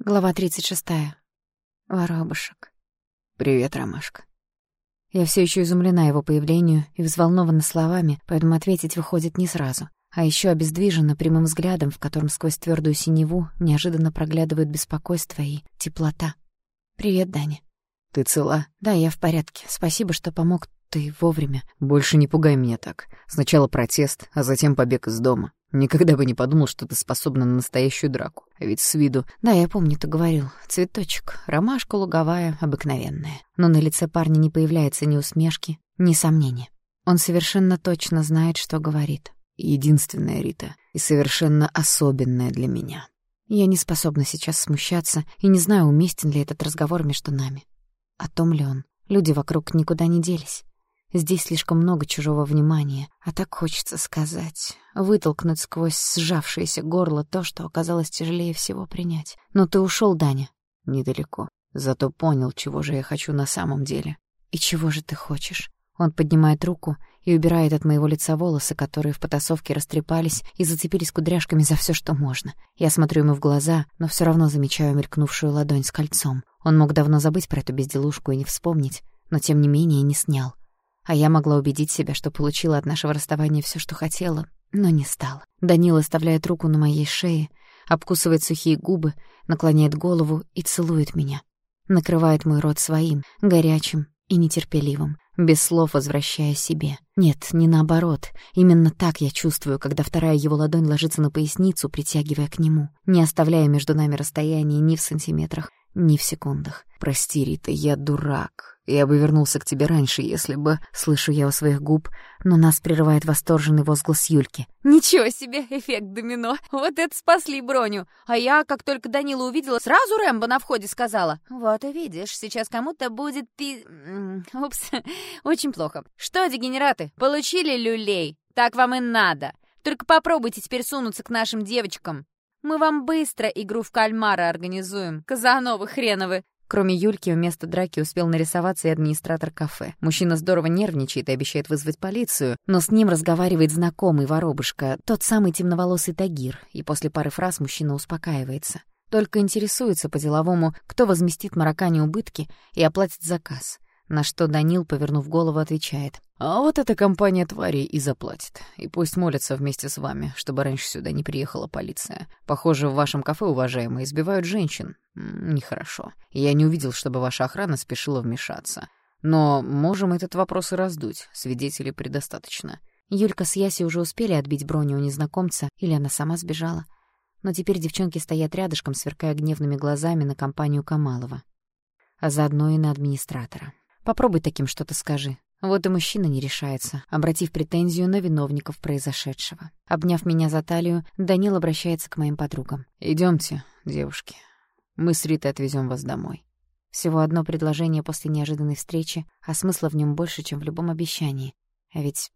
Глава 36. Воробушек. «Привет, Ромашка». Я все еще изумлена его появлению и взволнована словами, поэтому ответить выходит не сразу. А еще обездвижена прямым взглядом, в котором сквозь твердую синеву неожиданно проглядывают беспокойство и теплота. «Привет, Даня». «Ты цела?» «Да, я в порядке. Спасибо, что помог ты вовремя». «Больше не пугай меня так. Сначала протест, а затем побег из дома. Никогда бы не подумал, что ты способна на настоящую драку. А ведь с виду...» «Да, я помню, ты говорил. Цветочек. Ромашка луговая, обыкновенная». Но на лице парня не появляется ни усмешки, ни сомнения. Он совершенно точно знает, что говорит. «Единственная, Рита, и совершенно особенная для меня». Я не способна сейчас смущаться и не знаю, уместен ли этот разговор между нами. О том ли он? Люди вокруг никуда не делись. Здесь слишком много чужого внимания, а так хочется сказать, вытолкнуть сквозь сжавшееся горло то, что оказалось тяжелее всего принять. Но ты ушел, Даня. Недалеко. Зато понял, чего же я хочу на самом деле. И чего же ты хочешь? Он поднимает руку и убирает от моего лица волосы, которые в потасовке растрепались и зацепились кудряшками за все, что можно. Я смотрю ему в глаза, но все равно замечаю мелькнувшую ладонь с кольцом. Он мог давно забыть про эту безделушку и не вспомнить, но тем не менее не снял. А я могла убедить себя, что получила от нашего расставания все, что хотела, но не стала. Данила оставляет руку на моей шее, обкусывает сухие губы, наклоняет голову и целует меня. Накрывает мой рот своим, горячим и нетерпеливым, без слов возвращая себе. Нет, не наоборот. Именно так я чувствую, когда вторая его ладонь ложится на поясницу, притягивая к нему, не оставляя между нами расстояния ни в сантиметрах, ни в секундах. «Прости, Рита, я дурак. Я бы вернулся к тебе раньше, если бы...» Слышу я у своих губ, но нас прерывает восторженный возглас Юльки. «Ничего себе, эффект домино! Вот это спасли Броню! А я, как только Данилу увидела, сразу Рэмбо на входе сказала. Вот и видишь, сейчас кому-то будет Упс, очень плохо. Что, дегенераты, получили люлей? Так вам и надо. Только попробуйте теперь сунуться к нашим девочкам. Мы вам быстро игру в кальмара организуем, Казановы хреновы». Кроме Юльки, вместо драки успел нарисоваться и администратор кафе. Мужчина здорово нервничает и обещает вызвать полицию, но с ним разговаривает знакомый воробушка, тот самый темноволосый Тагир, и после пары фраз мужчина успокаивается. Только интересуется по-деловому, кто возместит Мароккане убытки и оплатит заказ. На что Данил, повернув голову, отвечает: «А вот эта компания тварей и заплатит. И пусть молятся вместе с вами, чтобы раньше сюда не приехала полиция. Похоже, в вашем кафе, уважаемые, избивают женщин. Нехорошо. Я не увидел, чтобы ваша охрана спешила вмешаться. Но можем этот вопрос и раздуть. Свидетелей предостаточно». Юлька с Ясей уже успели отбить Броню у незнакомца, или она сама сбежала. Но теперь девчонки стоят рядышком, сверкая гневными глазами на компанию Камалова, а заодно и на администратора. Попробуй таким что-то скажи. Вот и мужчина не решается, обратив претензию на виновников произошедшего. Обняв меня за талию, Данил обращается к моим подругам. «Идёмте, девушки. Мы с Ритой отвезём вас домой». Всего одно предложение после неожиданной встречи, а смысла в нём больше, чем в любом обещании. А ведь...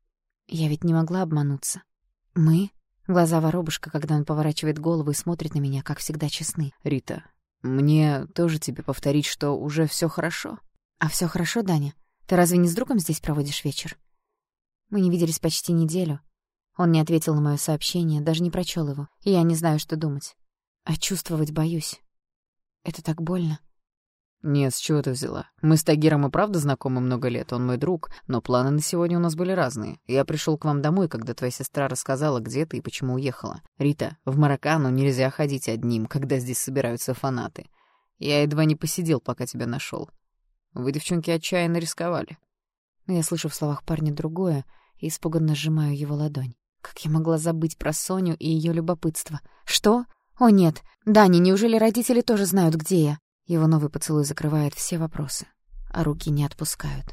я ведь не могла обмануться. «Мы?» Глаза воробушка, когда он поворачивает голову и смотрит на меня, как всегда, честны. «Рита, мне тоже тебе повторить, что уже всё хорошо?» «А всё хорошо, Даня? Ты разве не с другом здесь проводишь вечер?» Мы не виделись почти неделю. Он не ответил на моё сообщение, даже не прочёл его. И я не знаю, что думать. А чувствовать боюсь. Это так больно. «Нет, с чего ты взяла? Мы с Тагиром и правда знакомы много лет, он мой друг, но планы на сегодня у нас были разные. Я пришёл к вам домой, когда твоя сестра рассказала, где ты и почему уехала. Рита, в Мароккану нельзя ходить одним, когда здесь собираются фанаты. Я едва не посидел, пока тебя нашёл. Вы, девчонки, отчаянно рисковали». Но я слышу в словах парня другое и испуганно сжимаю его ладонь. Как я могла забыть про Соню и её любопытство? «Что? О, нет! Даня, неужели родители тоже знают, где я?» Его новый поцелуй закрывает все вопросы, а руки не отпускают.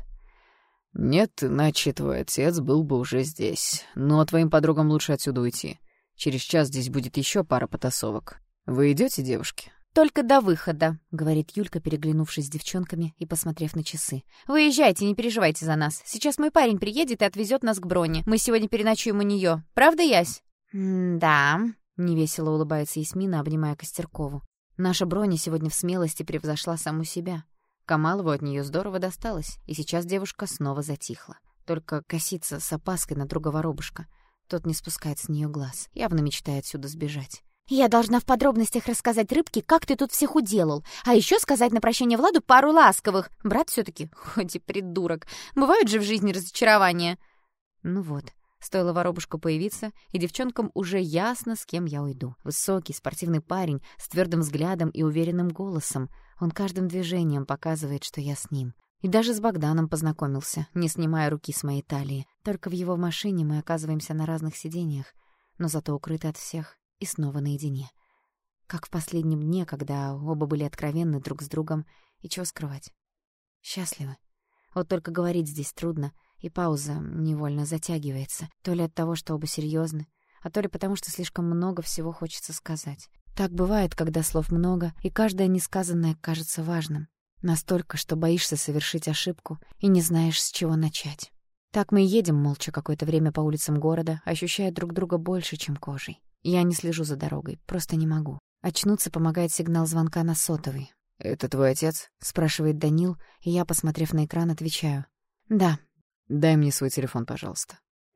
«Нет, иначе твой отец был бы уже здесь. Но твоим подругам лучше отсюда уйти. Через час здесь будет ещё пара потасовок. Вы идёте, девушки?» «Только до выхода», — говорит Юлька, переглянувшись с девчонками и посмотрев на часы. «Вы езжайте, не переживайте за нас. Сейчас мой парень приедет и отвезет нас к Броне. Мы сегодня переночуем у нее. Правда, Ясь?» «Да», — невесело улыбается Ясмина, обнимая Костеркову. Наша Броня сегодня в смелости превзошла саму себя. Камалову от нее здорово досталось, и сейчас девушка снова затихла. Только косится с опаской на друга воробушка. Тот не спускает с нее глаз, явно мечтает отсюда сбежать. Я должна в подробностях рассказать Рыбке, как ты тут всех уделал, а еще сказать на прощание Владу пару ласковых. Брат все-таки, хоть и придурок, бывают же в жизни разочарования. Ну вот, стоило воробушку появиться, и девчонкам уже ясно, с кем я уйду. Высокий, спортивный парень, с твердым взглядом и уверенным голосом. Он каждым движением показывает, что я с ним. И даже с Богданом познакомился, не снимая руки с моей талии. Только в его машине мы оказываемся на разных сиденьях, но зато укрыты от всех и снова наедине. Как в последнем дне, когда оба были откровенны друг с другом, и чего скрывать. Счастливы. Вот только говорить здесь трудно, и пауза невольно затягивается, то ли от того, что оба серьезны, а то ли потому, что слишком много всего хочется сказать. Так бывает, когда слов много, и каждое несказанное кажется важным. Настолько, что боишься совершить ошибку и не знаешь, с чего начать. Так мы и едем молча какое-то время по улицам города, ощущая друг друга больше, чем кожей. Я не слежу за дорогой, просто не могу. Очнуться помогает сигнал звонка на сотовый. «Это твой отец?» — спрашивает Данил, и я, посмотрев на экран, отвечаю. «Да». «Дай мне свой телефон, пожалуйста».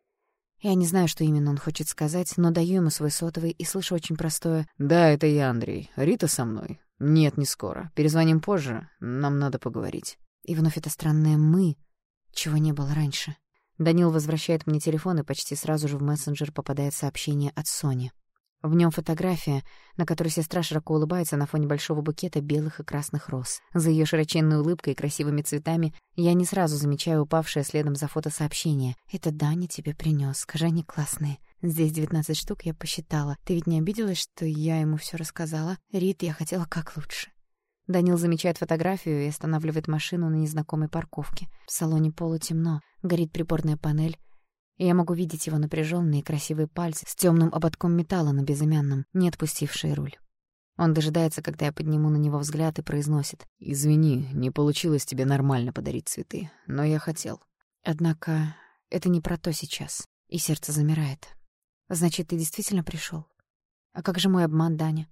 Я не знаю, что именно он хочет сказать, но даю ему свой сотовый и слышу очень простое: «Да, это я, Андрей. Рита со мной?» «Нет, не скоро. Перезвоним позже. Нам надо поговорить». И вновь это странное «мы», чего не было раньше. Данил возвращает мне телефон, и почти сразу же в мессенджер попадает сообщение от Сони. В нем фотография, на которой сестра широко улыбается на фоне большого букета белых и красных роз. За ее широченной улыбкой и красивыми цветами я не сразу замечаю упавшее следом за фото сообщение. «Это Даня тебе принес. Скажи, они классные. Здесь 19 штук, я посчитала. Ты ведь не обиделась, что я ему все рассказала? Рит, я хотела как лучше». Данил замечает фотографию и останавливает машину на незнакомой парковке. В салоне полутемно, горит приборная панель, и я могу видеть его напряженные красивые пальцы с темным ободком металла на безымянном, не отпустившие руль. Он дожидается, когда я подниму на него взгляд, и произносит: «Извини, не получилось тебе нормально подарить цветы, но я хотел». Однако это не про то сейчас, и сердце замирает. «Значит, ты действительно пришел? А как же мой обман, Даня?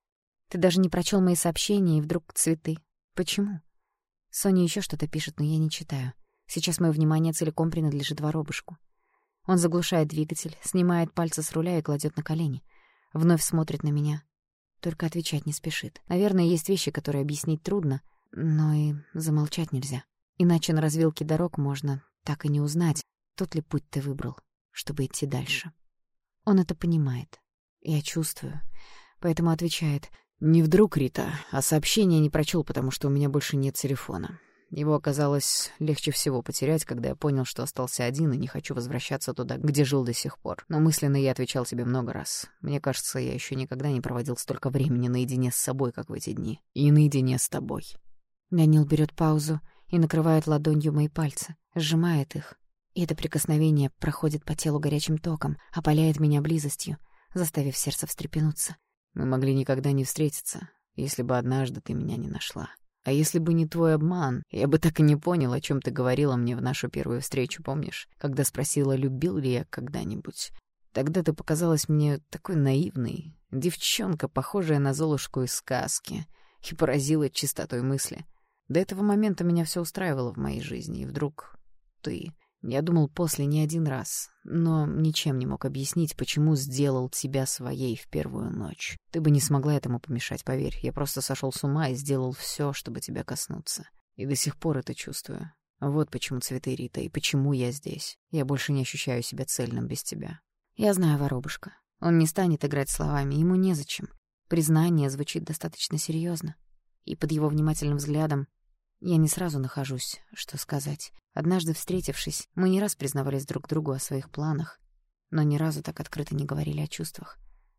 Ты даже не прочел мои сообщения, и вдруг цветы. Почему?» Соня еще что-то пишет, но я не читаю. Сейчас мое внимание целиком принадлежит воробушку. Он заглушает двигатель, снимает пальцы с руля и кладет на колени. Вновь смотрит на меня. Только отвечать не спешит. Наверное, есть вещи, которые объяснить трудно, но и замолчать нельзя. Иначе на развилке дорог можно так и не узнать, тот ли путь ты выбрал, чтобы идти дальше. Он это понимает. Я чувствую. Поэтому отвечает: «Не вдруг, Рита, а сообщение не прочел, потому что у меня больше нет телефона. Его оказалось легче всего потерять, когда я понял, что остался один и не хочу возвращаться туда, где жил до сих пор. Но мысленно я отвечал тебе много раз. Мне кажется, я еще никогда не проводил столько времени наедине с собой, как в эти дни. И наедине с тобой». Данил берет паузу и накрывает ладонью мои пальцы, сжимает их. И это прикосновение проходит по телу горячим током, опаляет меня близостью, заставив сердце встрепенуться. «Мы могли никогда не встретиться, если бы однажды ты меня не нашла. А если бы не твой обман, я бы так и не понял, о чем ты говорила мне в нашу первую встречу, помнишь? Когда спросила, любил ли я когда-нибудь. Тогда ты показалась мне такой наивной, девчонка, похожая на Золушку из сказки, и поразила чистотой мысли. До этого момента меня все устраивало в моей жизни, и вдруг ты... Я думал после не один раз, но ничем не мог объяснить, почему сделал тебя своей в первую ночь. Ты бы не смогла этому помешать, поверь. Я просто сошел с ума и сделал все, чтобы тебя коснуться. И до сих пор это чувствую. Вот почему цветы, Рита, и почему я здесь. Я больше не ощущаю себя цельным без тебя». Я знаю воробушка. Он не станет играть словами, ему незачем. Признание звучит достаточно серьезно. И под его внимательным взглядом я не сразу нахожусь, что сказать. Однажды встретившись, мы не раз признавались друг другу о своих планах, но ни разу так открыто не говорили о чувствах.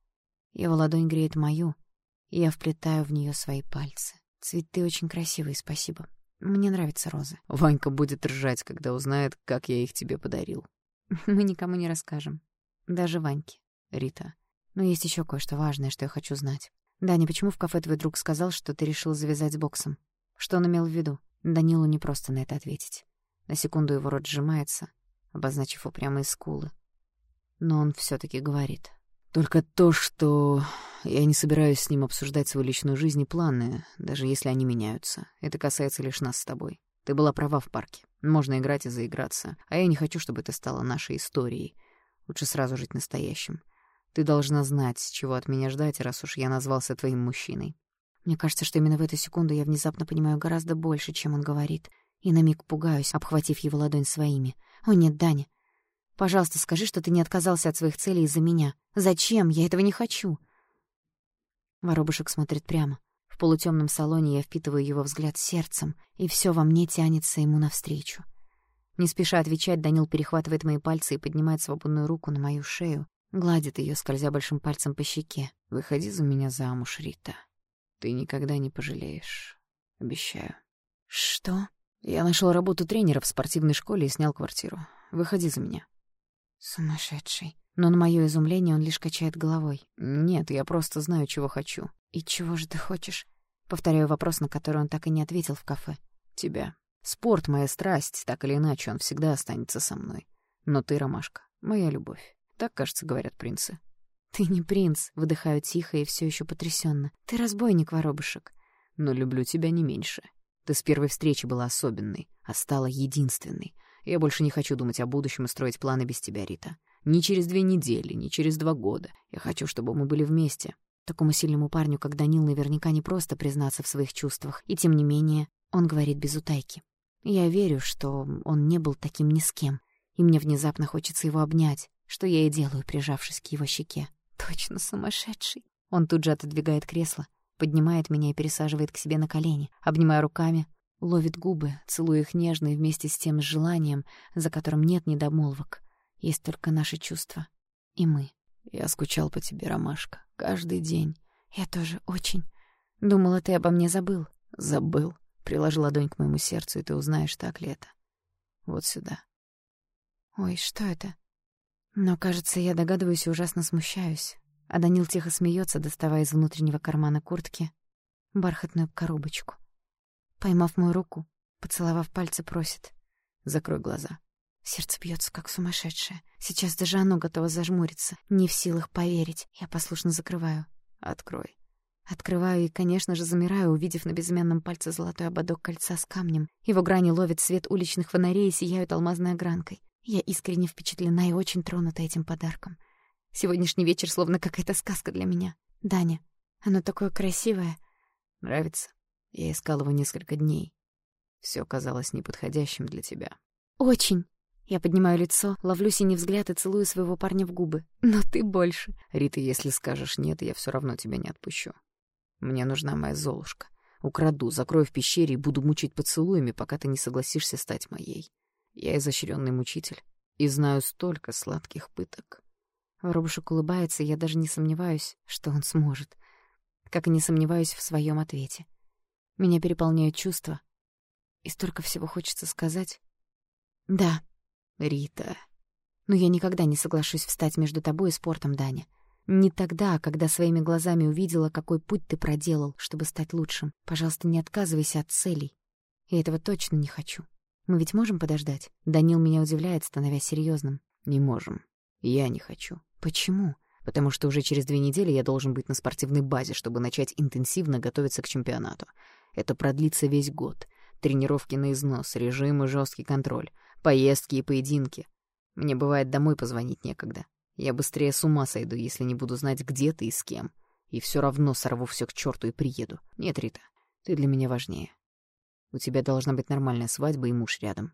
Его ладонь греет мою, и я вплетаю в нее свои пальцы. Цветы очень красивые, спасибо. Мне нравятся розы. Ванька будет ржать, когда узнает, как я их тебе подарил. Мы никому не расскажем. Даже Ваньке. Рита. Но есть еще кое-что важное, что я хочу знать. Даня, почему в кафе твой друг сказал, что ты решил завязать с боксом? Что он имел в виду? Данилу непросто на это ответить. На секунду его рот сжимается, обозначив упрямые скулы. Но он все-таки говорит. «Только то, что я не собираюсь с ним обсуждать свою личную жизнь и планы, даже если они меняются. Это касается лишь нас с тобой. Ты была права в парке. Можно играть и заиграться. А я не хочу, чтобы это стало нашей историей. Лучше сразу жить настоящим. Ты должна знать, чего от меня ждать, раз уж я назвался твоим мужчиной. Мне кажется, что именно в эту секунду я внезапно понимаю гораздо больше, чем он говорит, и на миг пугаюсь, обхватив его ладонь своими. «О нет, Даня, пожалуйста, скажи, что ты не отказался от своих целей из-за меня. Зачем? Я этого не хочу». Воробушек смотрит прямо. В полутемном салоне я впитываю его взгляд сердцем, и все во мне тянется ему навстречу. Не спеша отвечать, Данил перехватывает мои пальцы и поднимает свободную руку на мою шею, гладит ее, скользя большим пальцем по щеке. «Выходи за меня замуж, Рита. Ты никогда не пожалеешь. Обещаю». «Что?» «Я нашел работу тренера в спортивной школе и снял квартиру. Выходи за меня». Сумасшедший. Но на моё изумление он лишь качает головой. «Нет, я просто знаю, чего хочу». «И чего же ты хочешь?» Повторяю вопрос, на который он так и не ответил в кафе. «Тебя. Спорт — моя страсть, так или иначе он всегда останется со мной. Но ты, Ромашка, моя любовь. Так, кажется, говорят принцы». «Ты не принц», — выдыхаю тихо и все еще потрясенно. «Ты разбойник, Воробушек». «Но люблю тебя не меньше. Ты с первой встречи была особенной, а стала единственной. Я больше не хочу думать о будущем и строить планы без тебя, Рита. Ни через 2 недели, ни через 2 года. Я хочу, чтобы мы были вместе». Такому сильному парню, как Данил, наверняка не просто признаться в своих чувствах, и тем не менее он говорит без утайки. Я верю, что он не был таким ни с кем, и мне внезапно хочется его обнять, что я и делаю, прижавшись к его щеке. Точно сумасшедший. Он тут же отодвигает кресло, поднимает меня и пересаживает к себе на колени, обнимая руками, ловит губы, целуя их нежно и вместе с тем желанием, за которым нет недомолвок. Есть только наши чувства. И мы. «Я скучал по тебе, Ромашка, каждый день». «Я тоже очень. Думала, ты обо мне забыл». «Забыл. Приложи ладонь к моему сердцу, и ты узнаешь, так ли это. Вот сюда». «Ой, что это?» Но, кажется, я догадываюсь и ужасно смущаюсь. А Данил тихо смеется, доставая из внутреннего кармана куртки бархатную коробочку. Поймав мою руку, поцеловав пальцы, просит: «Закрой глаза». Сердце бьется как сумасшедшее. Сейчас даже оно готово зажмуриться. Не в силах поверить. Я послушно закрываю. «Открой». Открываю и, конечно же, замираю, увидев на безымянном пальце золотой ободок кольца с камнем. Его грани ловят свет уличных фонарей и сияют алмазной огранкой. Я искренне впечатлена и очень тронута этим подарком. Сегодняшний вечер словно какая-то сказка для меня. Даня, оно такое красивое. «Нравится? Я искал его несколько дней. Все казалось неподходящим для тебя». «Очень». Я поднимаю лицо, ловлю синий взгляд и целую своего парня в губы. «Но ты больше». «Рита, если скажешь нет, я все равно тебя не отпущу. Мне нужна моя Золушка. Украду, закрою в пещере и буду мучить поцелуями, пока ты не согласишься стать моей. Я изощренный мучитель и знаю столько сладких пыток». Воробушек улыбается, и я даже не сомневаюсь, что он сможет. Как и не сомневаюсь в своем ответе. Меня переполняют чувства, и столько всего хочется сказать. «Да, Рита». Но я никогда не соглашусь встать между тобой и спортом, Даня. Не тогда, когда своими глазами увидела, какой путь ты проделал, чтобы стать лучшим. Пожалуйста, не отказывайся от целей. Я этого точно не хочу. Мы ведь можем подождать? Данил меня удивляет, становясь серьезным. «Не можем. Я не хочу». «Почему?» «Потому что уже через 2 недели я должен быть на спортивной базе, чтобы начать интенсивно готовиться к чемпионату. Это продлится весь год. Тренировки на износ, режим и жесткий контроль, поездки и поединки. Мне бывает домой позвонить некогда. Я быстрее с ума сойду, если не буду знать, где ты и с кем. И все равно сорву все к черту и приеду. Нет, Рита, ты для меня важнее. У тебя должна быть нормальная свадьба и муж рядом».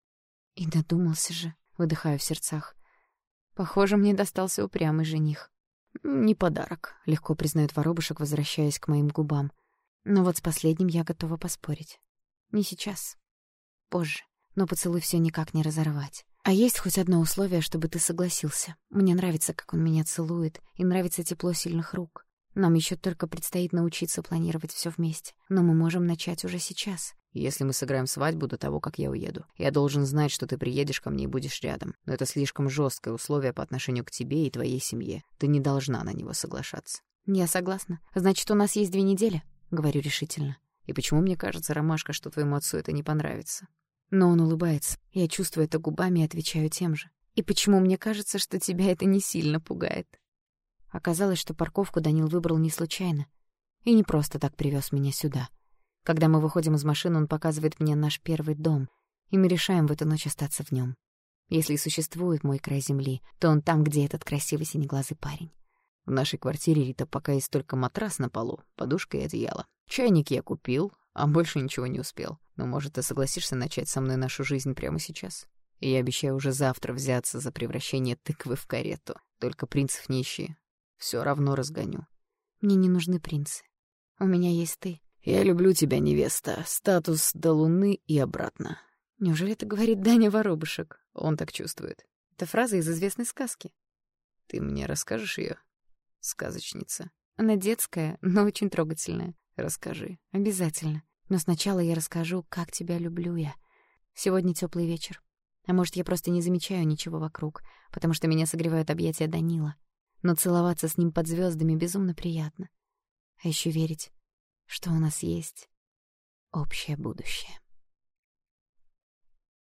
И додумался же, выдыхаю в сердцах. Похоже, мне достался упрямый жених. «Не подарок», — легко признает Воробушек, возвращаясь к моим губам. Но вот с последним я готова поспорить. Не сейчас. Позже. Но поцелуй все никак не разорвать. А есть хоть одно условие, чтобы ты согласился. Мне нравится, как он меня целует, и нравится тепло сильных рук. Нам еще только предстоит научиться планировать все вместе. Но мы можем начать уже сейчас. «Если мы сыграем свадьбу до того, как я уеду, я должен знать, что ты приедешь ко мне и будешь рядом. Но это слишком жесткое условие по отношению к тебе и твоей семье. Ты не должна на него соглашаться». «Я согласна. Значит, у нас есть 2 недели?» — говорю решительно. «И почему мне кажется, Ромашка, что твоему отцу это не понравится?» Но он улыбается. Я чувствую это губами и отвечаю тем же. «И почему мне кажется, что тебя это не сильно пугает?» Оказалось, что парковку Данил выбрал не случайно. И не просто так привез меня сюда. Когда мы выходим из машины, он показывает мне наш первый дом, и мы решаем в эту ночь остаться в нем. Если и существует мой край земли, то он там, где этот красивый синеглазый парень. В нашей квартире, Рита, пока есть только матрас на полу, подушка и одеяло. Чайник я купил, а больше ничего не успел. Но, может, ты согласишься начать со мной нашу жизнь прямо сейчас? И я обещаю уже завтра взяться за превращение тыквы в карету. Только принцев не ищи. Всё равно разгоню. Мне не нужны принцы. У меня есть ты. Я люблю тебя, невеста. Статус до луны и обратно. Неужели это говорит Даня Воробушек? Он так чувствует. Это фраза из известной сказки. Ты мне расскажешь её? Сказочница. Она детская, но очень трогательная. Расскажи. Обязательно. Но сначала я расскажу, как тебя люблю я. Сегодня тёплый вечер. А может, я просто не замечаю ничего вокруг, потому что меня согревают объятия Данила. Но целоваться с ним под звёздами безумно приятно. А ещё верить, что у нас есть общее будущее.